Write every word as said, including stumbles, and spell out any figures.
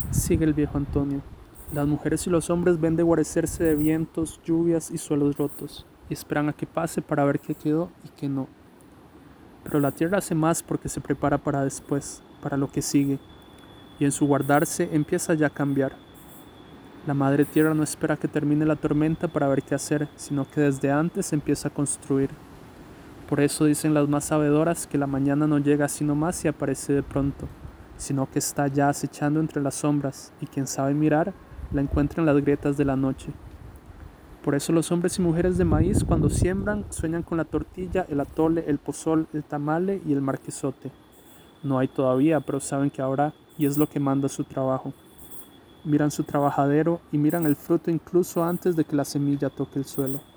Sigue el viejo Antonio. Las mujeres y los hombres ven de guarecerse de vientos, lluvias y suelos rotos, y esperan a que pase para ver qué quedó y qué no. Pero la tierra hace más porque se prepara para después, para lo que sigue, y en su guardarse empieza ya a cambiar. La madre tierra no espera que termine la tormenta para ver qué hacer, sino que desde antes empieza a construir. Por eso dicen las más sabedoras que la mañana no llega así nomás y aparece de pronto, sino que está ya acechando entre las sombras, y quien sabe mirar, la encuentra en las grietas de la noche. Por eso los hombres y mujeres de maíz, cuando siembran, sueñan con la tortilla, el atole, el pozol, el tamale y el marquesote. No hay todavía, pero saben que habrá, y es lo que manda su trabajo. Miran su trabajadero y miran el fruto incluso antes de que la semilla toque el suelo.